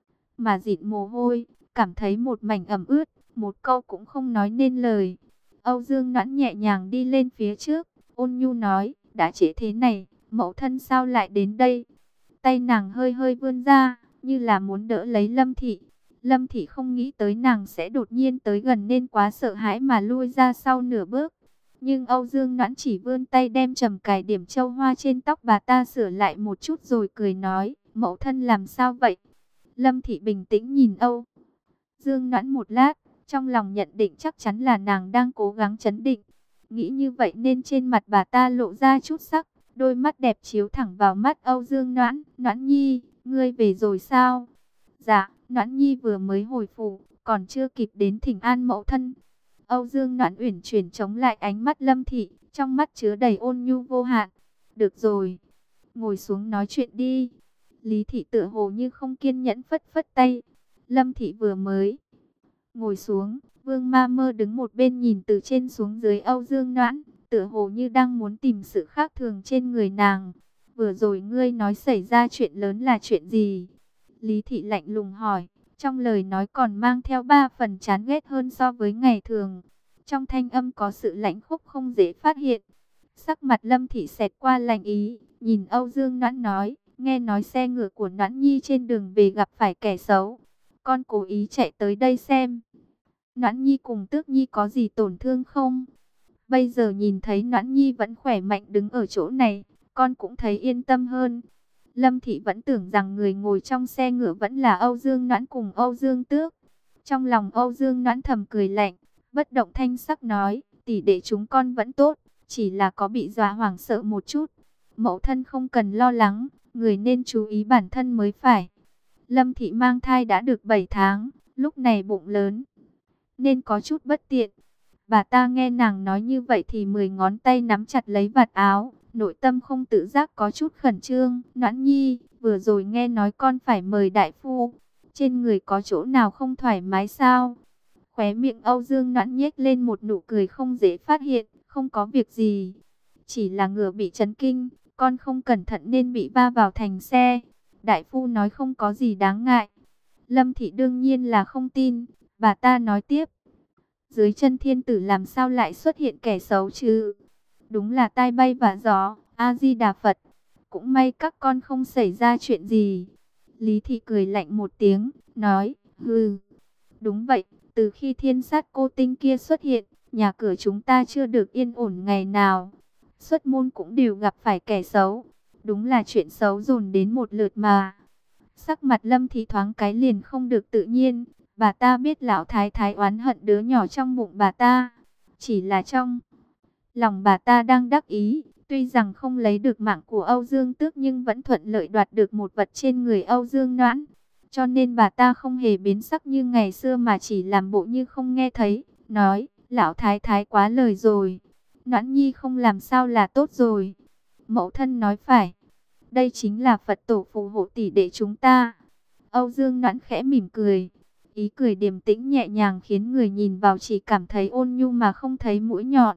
mà dịn mồ hôi, cảm thấy một mảnh ẩm ướt, một câu cũng không nói nên lời. Âu Dương Noãn nhẹ nhàng đi lên phía trước, ôn nhu nói, đã trễ thế này, mẫu thân sao lại đến đây? Tay nàng hơi hơi vươn ra, như là muốn đỡ lấy Lâm Thị. Lâm Thị không nghĩ tới nàng sẽ đột nhiên tới gần nên quá sợ hãi mà lui ra sau nửa bước. Nhưng Âu Dương Noãn chỉ vươn tay đem trầm cài điểm châu hoa trên tóc bà ta sửa lại một chút rồi cười nói, mẫu thân làm sao vậy? Lâm Thị bình tĩnh nhìn Âu Dương Noãn một lát, trong lòng nhận định chắc chắn là nàng đang cố gắng trấn định. Nghĩ như vậy nên trên mặt bà ta lộ ra chút sắc, đôi mắt đẹp chiếu thẳng vào mắt Âu Dương Noãn. Noãn Nhi, ngươi về rồi sao? Dạ, Noãn Nhi vừa mới hồi phủ, còn chưa kịp đến thỉnh an mẫu thân. Âu Dương Noãn uyển chuyển chống lại ánh mắt Lâm Thị, trong mắt chứa đầy ôn nhu vô hạn. Được rồi, ngồi xuống nói chuyện đi. Lý Thị tựa hồ như không kiên nhẫn phất phất tay. Lâm Thị vừa mới ngồi xuống, Vương Ma Mơ đứng một bên nhìn từ trên xuống dưới Âu Dương Noãn, tựa hồ như đang muốn tìm sự khác thường trên người nàng. Vừa rồi ngươi nói xảy ra chuyện lớn là chuyện gì? Lý Thị lạnh lùng hỏi, trong lời nói còn mang theo ba phần chán ghét hơn so với ngày thường. Trong thanh âm có sự lãnh khốc không dễ phát hiện. Sắc mặt Lâm Thị xẹt qua lạnh ý, nhìn Âu Dương Noãn nói, nghe nói xe ngựa của Noãn Nhi trên đường về gặp phải kẻ xấu. Con cố ý chạy tới đây xem Noãn Nhi cùng Tước Nhi có gì tổn thương không? Bây giờ nhìn thấy Noãn Nhi vẫn khỏe mạnh đứng ở chỗ này, con cũng thấy yên tâm hơn. Lâm Thị vẫn tưởng rằng người ngồi trong xe ngựa vẫn là Âu Dương Noãn cùng Âu Dương Tước. Trong lòng Âu Dương Noãn thầm cười lạnh, bất động thanh sắc nói, tỷ đệ chúng con vẫn tốt, chỉ là có bị dọa hoảng sợ một chút. Mẫu thân không cần lo lắng, người nên chú ý bản thân mới phải. Lâm Thị mang thai đã được bảy tháng, lúc này bụng lớn, nên có chút bất tiện. Bà ta nghe nàng nói như vậy thì mười ngón tay nắm chặt lấy vạt áo, nội tâm không tự giác có chút khẩn trương. Noãn Nhi, vừa rồi nghe nói con phải mời đại phu, trên người có chỗ nào không thoải mái sao? Khóe miệng Âu Dương Noãn nhếch lên một nụ cười không dễ phát hiện, không có việc gì. Chỉ là ngựa bị chấn kinh, con không cẩn thận nên bị va vào thành xe. Đại phu nói không có gì đáng ngại. Lâm Thị đương nhiên là không tin, bà ta nói tiếp. Dưới chân thiên tử làm sao lại xuất hiện kẻ xấu chứ? Đúng là tai bay vạ gió, A-di-đà Phật. Cũng may các con không xảy ra chuyện gì. Lý Thị cười lạnh một tiếng, nói, hừ. Đúng vậy, từ khi thiên sát cô tinh kia xuất hiện, nhà cửa chúng ta chưa được yên ổn ngày nào. Xuất môn cũng đều gặp phải kẻ xấu. Đúng là chuyện xấu dồn đến một lượt mà. Sắc mặt Lâm Thị thoáng cái liền không được tự nhiên. Bà ta biết lão thái thái oán hận đứa nhỏ trong bụng bà ta. Chỉ là trong lòng bà ta đang đắc ý. Tuy rằng không lấy được mạng của Âu Dương Tước nhưng vẫn thuận lợi đoạt được một vật trên người Âu Dương Noãn. Cho nên bà ta không hề biến sắc như ngày xưa mà chỉ làm bộ như không nghe thấy. Nói, lão thái thái quá lời rồi. Noãn Nhi không làm sao là tốt rồi. Mẫu thân nói phải. Đây chính là Phật tổ phù hộ tỷ đệ chúng ta. Âu Dương Noãn khẽ mỉm cười. Ý cười điềm tĩnh nhẹ nhàng khiến người nhìn vào chỉ cảm thấy ôn nhu mà không thấy mũi nhọn.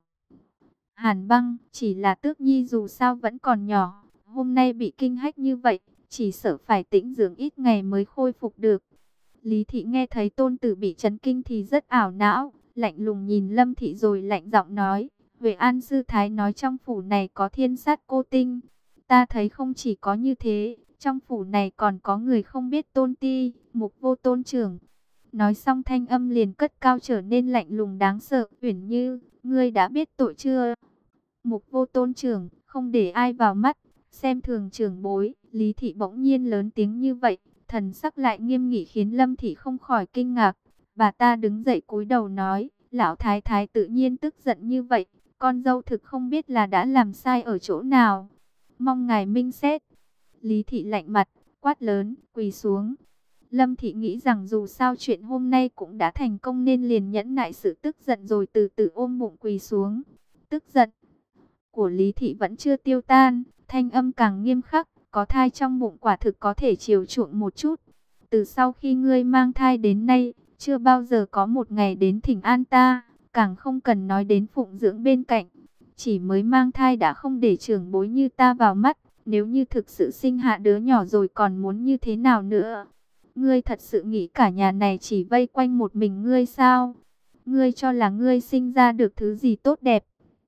Hàn Băng, chỉ là Tước Nhi dù sao vẫn còn nhỏ, hôm nay bị kinh hách như vậy, chỉ sợ phải tĩnh dưỡng ít ngày mới khôi phục được. Lý Thị nghe thấy tôn tử bị chấn kinh thì rất ảo não, lạnh lùng nhìn Lâm Thị rồi lạnh giọng nói, Huệ An sư thái nói trong phủ này có thiên sát cô tinh. Ta thấy không chỉ có như thế, trong phủ này còn có người không biết tôn ti, Mục Vô Tôn trưởng. Nói xong thanh âm liền cất cao trở nên lạnh lùng đáng sợ. Uyển Như, ngươi đã biết tội chưa? Mục Vô Tôn trưởng, không để ai vào mắt, xem thường trưởng bối. Lý Thị bỗng nhiên lớn tiếng như vậy, thần sắc lại nghiêm nghị khiến Lâm Thị không khỏi kinh ngạc. Bà ta đứng dậy cúi đầu nói, lão thái thái tự nhiên tức giận như vậy, con dâu thực không biết là đã làm sai ở chỗ nào. Mong ngài minh xét. Lý Thị lạnh mặt, quát lớn, quỳ xuống. Lâm Thị nghĩ rằng dù sao chuyện hôm nay cũng đã thành công nên liền nhẫn nại sự tức giận rồi từ từ ôm bụng quỳ xuống. Tức giận của Lý Thị vẫn chưa tiêu tan, thanh âm càng nghiêm khắc, có thai trong bụng quả thực có thể chiều chuộng một chút. Từ sau khi ngươi mang thai đến nay, chưa bao giờ có một ngày đến thỉnh an ta, càng không cần nói đến phụng dưỡng bên cạnh. Chỉ mới mang thai đã không để trưởng bối như ta vào mắt, nếu như thực sự sinh hạ đứa nhỏ rồi còn muốn như thế nào nữa? Ngươi thật sự nghĩ cả nhà này chỉ vây quanh một mình ngươi sao? Ngươi cho là ngươi sinh ra được thứ gì tốt đẹp?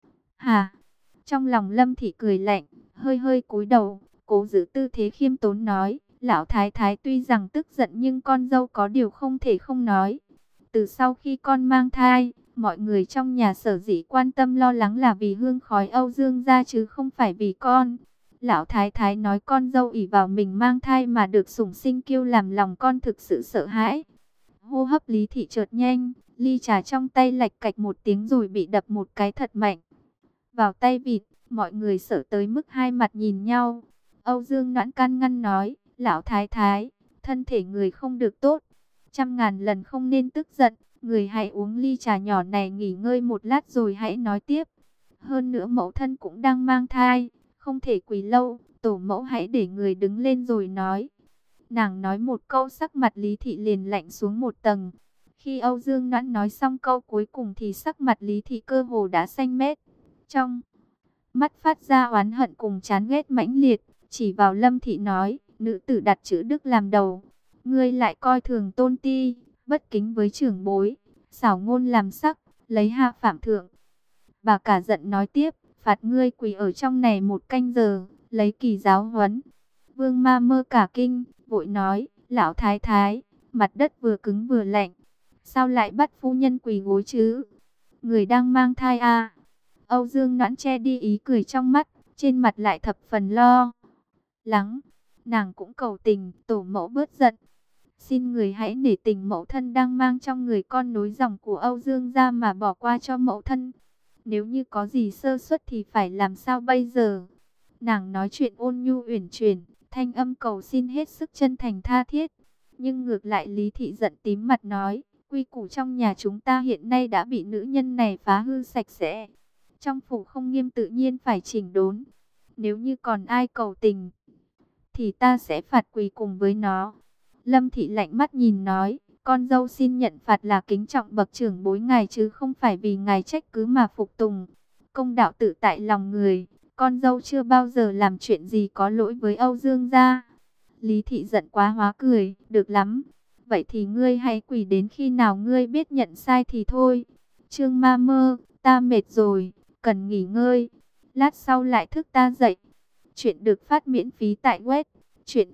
Hả? Trong lòng Lâm Thị cười lạnh, hơi hơi cúi đầu, cố giữ tư thế khiêm tốn nói, lão thái thái tuy rằng tức giận nhưng con dâu có điều không thể không nói. Từ sau khi con mang thai, mọi người trong nhà sở dĩ quan tâm lo lắng là vì hương khói Âu Dương gia chứ không phải vì con. Lão thái thái nói con dâu ỷ vào mình mang thai mà được sủng sinh kiêu làm lòng con thực sự sợ hãi. Hô hấp Lý Thị chợt nhanh, ly trà trong tay lạch cạch một tiếng rồi bị đập một cái thật mạnh vào tay vịt. Mọi người sợ tới mức hai mặt nhìn nhau. Âu Dương Noãn can ngăn nói, lão thái thái, thân thể người không được tốt, trăm ngàn lần không nên tức giận, người hãy uống ly trà nhỏ này nghỉ ngơi một lát rồi hãy nói tiếp. Hơn nữa mẫu thân cũng đang mang thai, không thể quỳ lâu, tổ mẫu hãy để người đứng lên rồi nói. Nàng nói một câu sắc mặt Lý Thị liền lạnh xuống một tầng. Khi Âu Dương Noãn nói xong câu cuối cùng thì sắc mặt Lý Thị cơ hồ đã xanh mét. Trong mắt phát ra oán hận cùng chán ghét mãnh liệt, chỉ vào Lâm Thị nói, nữ tử đặt chữ đức làm đầu. Ngươi lại coi thường tôn ti, bất kính với trưởng bối, xảo ngôn làm sắc, lấy hạ phạm thượng. Bà cả giận nói tiếp, phạt ngươi quỳ ở trong này một canh giờ, lấy kỳ giáo huấn. Vương Ma Mơ cả kinh, vội nói, lão thái thái, mặt đất vừa cứng vừa lạnh, sao lại bắt phu nhân quỳ gối chứ? Người đang mang thai à? Âu Dương Noãn che đi ý cười trong mắt, trên mặt lại thập phần lo lắng. Nàng cũng cầu tình, tổ mẫu bớt giận. Xin người hãy nể tình mẫu thân đang mang trong người con nối dòng của Âu Dương gia mà bỏ qua cho mẫu thân. Nếu như có gì sơ suất thì phải làm sao bây giờ? Nàng nói chuyện ôn nhu uyển chuyển, thanh âm cầu xin hết sức chân thành tha thiết. Nhưng ngược lại Lý Thị giận tím mặt nói, quy củ trong nhà chúng ta hiện nay đã bị nữ nhân này phá hư sạch sẽ. Trong phủ không nghiêm tự nhiên phải chỉnh đốn. Nếu như còn ai cầu tình, thì ta sẽ phạt quỳ cùng với nó. Lâm Thị lạnh mắt nhìn nói, con dâu xin nhận phạt là kính trọng bậc trưởng bối ngài chứ không phải vì ngài trách cứ mà phục tùng. Công đạo tự tại lòng người, con dâu chưa bao giờ làm chuyện gì có lỗi với Âu Dương gia. Lý Thị giận quá hóa cười, được lắm. Vậy thì ngươi hãy quỳ đến khi nào ngươi biết nhận sai thì thôi. Trương Ma Mơ, ta mệt rồi, cần nghỉ ngơi. Lát sau lại thức ta dậy. Chuyện được phát miễn phí tại web truyện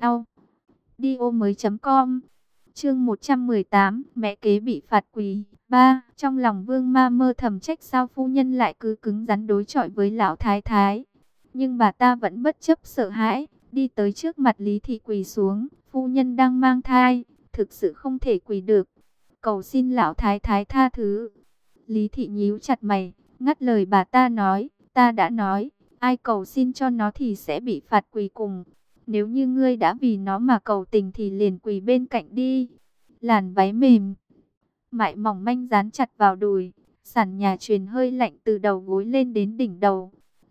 audio mới com. Chương một trăm mười tám, mẹ kế bị phạt quỳ. ba. Trong lòng Vương Ma Mơ thầm trách sao phu nhân lại cứ cứng rắn đối chọi với lão thái thái. Nhưng bà ta vẫn bất chấp sợ hãi, đi tới trước mặt Lý Thị quỳ xuống. Phu nhân đang mang thai, thực sự không thể quỳ được. Cầu xin lão thái thái tha thứ. Lý Thị nhíu chặt mày, ngắt lời bà ta nói, ta đã nói, ai cầu xin cho nó thì sẽ bị phạt quỳ cùng. Nếu như ngươi đã vì nó mà cầu tình thì liền quỳ bên cạnh đi. Làn váy mềm mại mỏng manh dán chặt vào đùi, sàn nhà truyền hơi lạnh từ đầu gối lên đến đỉnh đầu.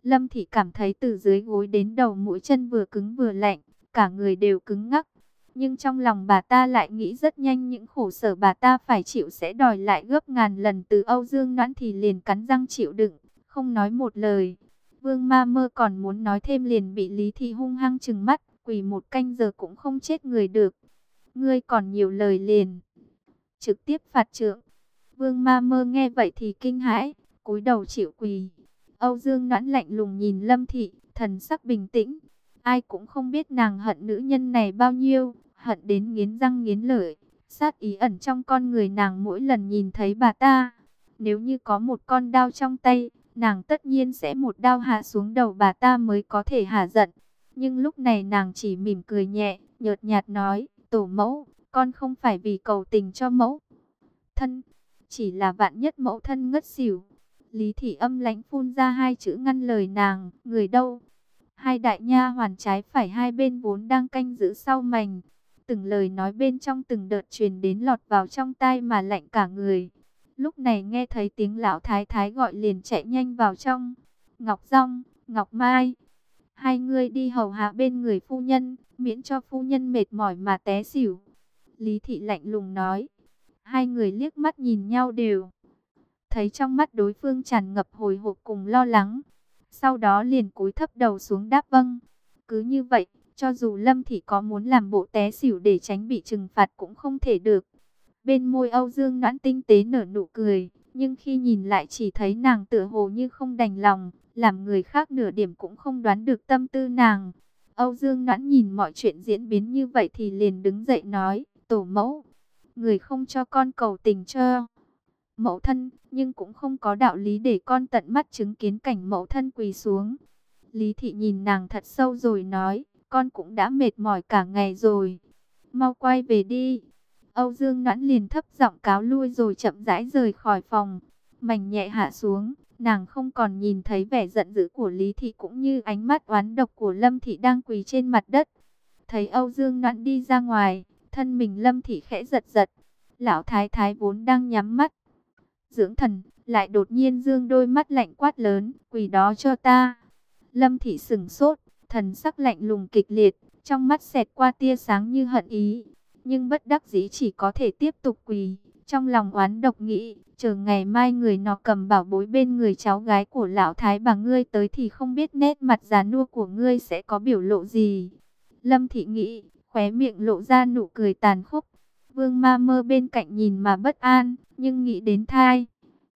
Lâm Thị cảm thấy từ dưới gối đến đầu mũi chân vừa cứng vừa lạnh, cả người đều cứng ngắc. Nhưng trong lòng bà ta lại nghĩ rất nhanh những khổ sở bà ta phải chịu sẽ đòi lại gấp ngàn lần từ Âu Dương Noãn, thì liền cắn răng chịu đựng, không nói một lời. Vương Ma Mơ còn muốn nói thêm liền bị Lý Thị hung hăng trừng mắt, quỳ một canh giờ cũng không chết người được. Ngươi còn nhiều lời liền trực tiếp phạt trượng. Vương Ma Mơ nghe vậy thì kinh hãi, cúi đầu chịu quỳ. Âu Dương Noãn lạnh lùng nhìn Lâm Thị, thần sắc bình tĩnh. Ai cũng không biết nàng hận nữ nhân này bao nhiêu, hận đến nghiến răng nghiến lợi. Sát ý ẩn trong con người nàng mỗi lần nhìn thấy bà ta. Nếu như có một con đao trong tay, nàng tất nhiên sẽ một đao hạ xuống đầu bà ta mới có thể hả giận. Nhưng lúc này nàng chỉ mỉm cười nhẹ, nhợt nhạt nói, tổ mẫu, con không phải vì cầu tình cho mẫu thân, chỉ là vạn nhất mẫu thân ngất xỉu. Lý Thị âm lãnh phun ra hai chữ ngăn lời nàng, người đâu? Hai đại nha hoàn trái phải hai bên vốn đang canh giữ sau mành. Từng lời nói bên trong từng đợt truyền đến lọt vào trong tai mà lạnh cả người. Lúc này nghe thấy tiếng lão thái thái gọi liền chạy nhanh vào trong. Ngọc Dung, Ngọc Mai, hai người đi hầu hạ bên người phu nhân, miễn cho phu nhân mệt mỏi mà té xỉu. Lý Thị lạnh lùng nói. Hai người liếc mắt nhìn nhau đều thấy trong mắt đối phương tràn ngập hồi hộp cùng lo lắng. Sau đó liền cúi thấp đầu xuống đáp vâng. Cứ như vậy, cho dù Lâm Thị có muốn làm bộ té xỉu để tránh bị trừng phạt cũng không thể được. Bên môi Âu Dương Noãn tinh tế nở nụ cười, nhưng khi nhìn lại chỉ thấy nàng tựa hồ như không đành lòng, làm người khác nửa điểm cũng không đoán được tâm tư nàng. Âu Dương Noãn nhìn mọi chuyện diễn biến như vậy thì liền đứng dậy nói, tổ mẫu, người không cho con cầu tình cho mẫu thân, nhưng cũng không có đạo lý để con tận mắt chứng kiến cảnh mẫu thân quỳ xuống. Lý Thị nhìn nàng thật sâu rồi nói, con cũng đã mệt mỏi cả ngày rồi, mau quay về đi. Âu Dương Noãn liền thấp giọng cáo lui rồi chậm rãi rời khỏi phòng. Mảnh nhẹ hạ xuống, nàng không còn nhìn thấy vẻ giận dữ của Lý Thị cũng như ánh mắt oán độc của Lâm Thị đang quỳ trên mặt đất. Thấy Âu Dương Noãn đi ra ngoài, thân mình Lâm Thị khẽ giật giật. Lão thái thái vốn đang nhắm mắt dưỡng thần, lại đột nhiên dương đôi mắt lạnh quát lớn, quỳ đó cho ta. Lâm Thị sững sốt, thần sắc lạnh lùng kịch liệt, trong mắt xẹt qua tia sáng như hận ý, nhưng bất đắc dĩ chỉ có thể tiếp tục quỳ. Trong lòng oán độc nghĩ, chờ ngày mai người nọ cầm bảo bối bên người cháu gái của lão thái bà ngươi tới thì không biết nét mặt già nua của ngươi sẽ có biểu lộ gì. Lâm Thị nghĩ, khóe miệng lộ ra nụ cười tàn khốc. Vương Ma Mơ bên cạnh nhìn mà bất an, nhưng nghĩ đến thai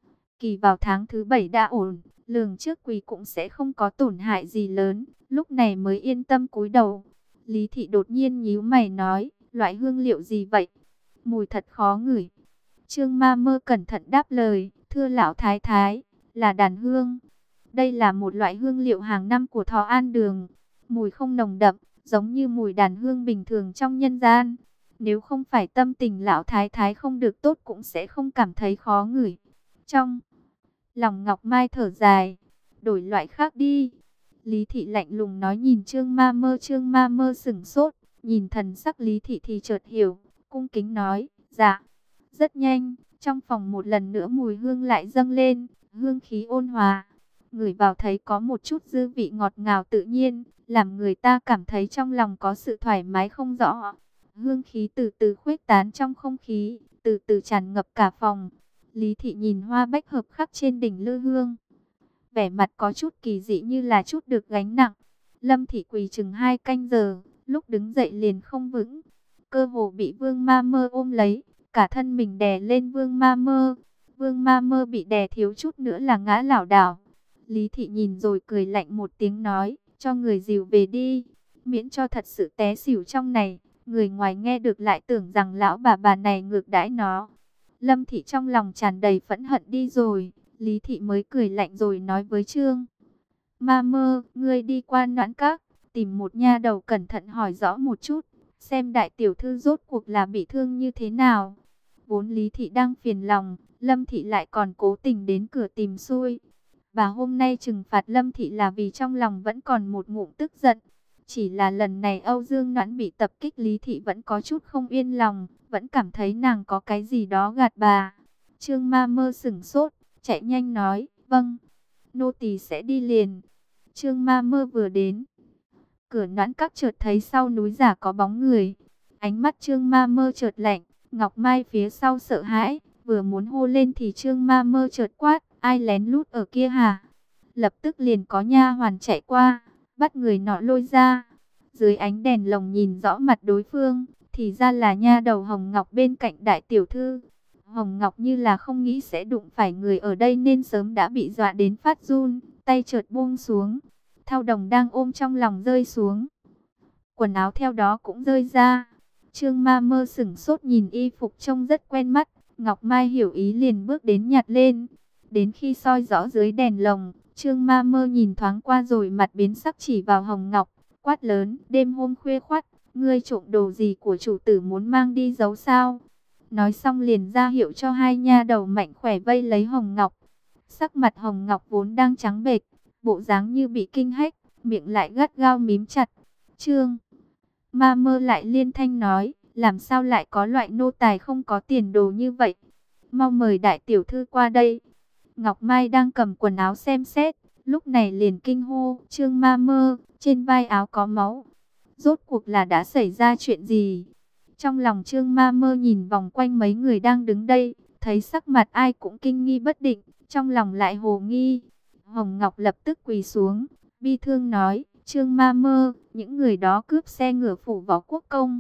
kỳ vào tháng thứ bảy đã ổn, lường trước quỳ cũng sẽ không có tổn hại gì lớn, lúc này mới yên tâm cúi đầu. Lý Thị đột nhiên nhíu mày nói, loại hương liệu gì vậy? Mùi thật khó ngửi. Trương Ma Mơ cẩn thận đáp lời, thưa lão thái thái, là đàn hương. Đây là một loại hương liệu hàng năm của Thọ An Đường, mùi không nồng đậm, giống như mùi đàn hương bình thường trong nhân gian. Nếu không phải tâm tình lão thái thái không được tốt cũng sẽ không cảm thấy khó ngửi. Trong lòng Ngọc Mai thở dài, đổi loại khác đi. Lý Thị lạnh lùng nói nhìn Trương Ma Mơ. Trương Ma Mơ sững sốt, nhìn thần sắc Lý Thị thì chợt hiểu, cung kính nói, dạ. Rất nhanh, trong phòng một lần nữa mùi hương lại dâng lên, hương khí ôn hòa. Ngửi vào thấy có một chút dư vị ngọt ngào tự nhiên, làm người ta cảm thấy trong lòng có sự thoải mái không rõ. Hương khí từ từ khuếch tán trong không khí, từ từ tràn ngập cả phòng. Lý Thị nhìn hoa bách hợp khắc trên đỉnh lư hương, vẻ mặt có chút kỳ dị như là chút được gánh nặng. Lâm Thị quỳ chừng hai canh giờ, lúc đứng dậy liền không vững, cơ hồ bị Vương Ma Mơ ôm lấy, cả thân mình đè lên Vương Ma Mơ. Vương Ma Mơ bị đè thiếu chút nữa là ngã lảo đảo. Lý Thị nhìn rồi cười lạnh một tiếng nói, cho người dìu về đi, miễn cho thật sự té xỉu trong này. Người ngoài nghe được lại tưởng rằng lão bà bà này ngược đãi nó. Lâm Thị trong lòng tràn đầy phẫn hận đi rồi. Lý Thị mới cười lạnh rồi nói với Trương Ma Mơ, ngươi đi qua Noãn Các, tìm một nha đầu cẩn thận hỏi rõ một chút, xem đại tiểu thư rốt cuộc là bị thương như thế nào. Vốn Lý Thị đang phiền lòng, Lâm Thị lại còn cố tình đến cửa tìm xui. Bà hôm nay trừng phạt Lâm Thị là vì trong lòng vẫn còn một ngụm tức giận. Chỉ là lần này Âu Dương Noãn bị tập kích, Lý Thị vẫn có chút không yên lòng, vẫn cảm thấy nàng có cái gì đó gạt bà. Trương Ma Mơ sững sốt, chạy nhanh nói, vâng, nô tỳ sẽ đi liền. Trương Ma Mơ vừa đến, cửa Noãn Các chợt thấy sau núi giả có bóng người. Ánh mắt Trương Ma Mơ chợt lạnh, Ngọc Mai phía sau sợ hãi, vừa muốn hô lên thì Trương Ma Mơ chợt quát, ai lén lút ở kia hả? Lập tức liền có nha hoàn chạy qua, bắt người nọ lôi ra. Dưới ánh đèn lồng nhìn rõ mặt đối phương, thì ra là nha đầu Hồng Ngọc bên cạnh đại tiểu thư. Hồng Ngọc như là không nghĩ sẽ đụng phải người ở đây nên sớm đã bị dọa đến phát run, tay chợt buông xuống. Thao Đồng đang ôm trong lòng rơi xuống. Quần áo theo đó cũng rơi ra. Trương Ma Mơ sửng sốt nhìn y phục trông rất quen mắt. Ngọc Mai hiểu ý liền bước đến nhặt lên. Đến khi soi rõ dưới đèn lồng, Trương Ma Mơ nhìn thoáng qua rồi mặt biến sắc chỉ vào Hồng Ngọc, quát lớn, đêm hôm khuya khoắt, ngươi trộm đồ gì của chủ tử muốn mang đi giấu sao? Nói xong liền ra hiệu cho hai nha đầu mạnh khỏe vây lấy Hồng Ngọc. Sắc mặt Hồng Ngọc vốn đang trắng bệch, bộ dáng như bị kinh hách, miệng lại gắt gao mím chặt. Trương Ma Mơ lại liên thanh nói, làm sao lại có loại nô tài không có tiền đồ như vậy? Mau mời đại tiểu thư qua đây. Ngọc Mai đang cầm quần áo xem xét, lúc này liền kinh hô, Trương Ma Mơ, trên vai áo có máu. Rốt cuộc là đã xảy ra chuyện gì? Trong lòng Trương Ma Mơ nhìn vòng quanh mấy người đang đứng đây, thấy sắc mặt ai cũng kinh nghi bất định, trong lòng lại hồ nghi. Hồng Ngọc lập tức quỳ xuống, bi thương nói, Trương Ma Mơ, những người đó cướp xe ngựa phủ võ quốc công,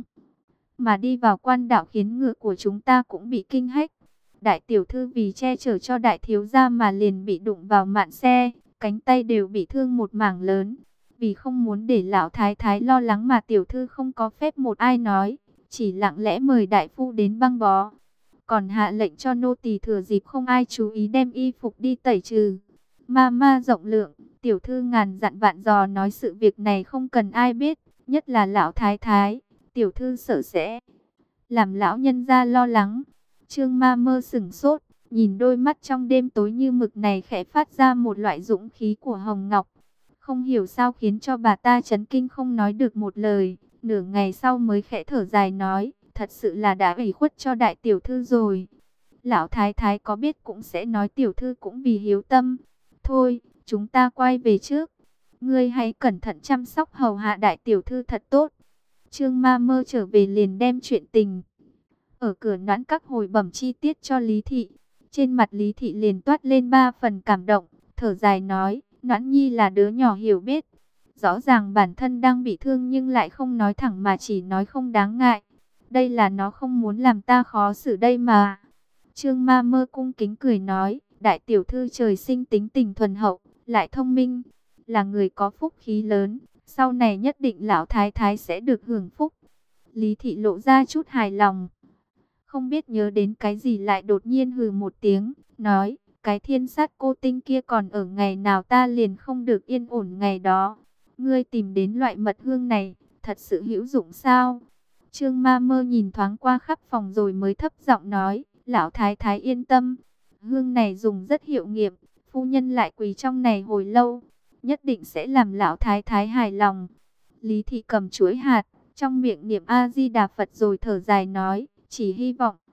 mà đi vào quan đạo khiến ngựa của chúng ta cũng bị kinh hách. Đại tiểu thư vì che chở cho đại thiếu gia mà liền bị đụng vào mạn xe, cánh tay đều bị thương một mảng lớn. Vì không muốn để lão thái thái lo lắng mà tiểu thư không có phép một ai nói, chỉ lặng lẽ mời đại phu đến băng bó. Còn hạ lệnh cho nô tỳ thừa dịp không ai chú ý đem y phục đi tẩy trừ. Ma ma rộng lượng, tiểu thư ngàn dặn vạn dò nói sự việc này không cần ai biết, nhất là lão thái thái, tiểu thư sợ sẽ làm lão nhân gia lo lắng. Trương Ma Mơ sửng sốt, nhìn đôi mắt trong đêm tối như mực này khẽ phát ra một loại dũng khí của Hồng Ngọc. Không hiểu sao khiến cho bà ta chấn kinh không nói được một lời, nửa ngày sau mới khẽ thở dài nói, thật sự là đã ủy khuất cho đại tiểu thư rồi. Lão thái thái có biết cũng sẽ nói tiểu thư cũng vì hiếu tâm. Thôi, chúng ta quay về trước. Ngươi hãy cẩn thận chăm sóc hầu hạ đại tiểu thư thật tốt. Trương Ma Mơ trở về liền đem chuyện tình ở cửa Noãn Các hồi bẩm chi tiết cho Lý Thị. Trên mặt Lý Thị liền toát lên ba phần cảm động, thở dài nói, Noãn Nhi là đứa nhỏ hiểu biết. Rõ ràng bản thân đang bị thương nhưng lại không nói thẳng mà chỉ nói không đáng ngại. Đây là nó không muốn làm ta khó xử đây mà. Trương Ma Mơ cung kính cười nói, đại tiểu thư trời sinh tính tình thuần hậu, lại thông minh, là người có phúc khí lớn. Sau này nhất định lão thái thái sẽ được hưởng phúc. Lý Thị lộ ra chút hài lòng. Không biết nhớ đến cái gì lại đột nhiên hừ một tiếng, nói, cái thiên sát cô tinh kia còn ở ngày nào ta liền không được yên ổn ngày đó. Ngươi tìm đến loại mật hương này, thật sự hữu dụng sao? Trương Ma Mơ nhìn thoáng qua khắp phòng rồi mới thấp giọng nói, lão thái thái yên tâm, hương này dùng rất hiệu nghiệm, phu nhân lại quỳ trong này hồi lâu, nhất định sẽ làm lão thái thái hài lòng. Lý Thị cầm chuỗi hạt, trong miệng niệm A Di Đà Phật rồi thở dài nói, chỉ hy vọng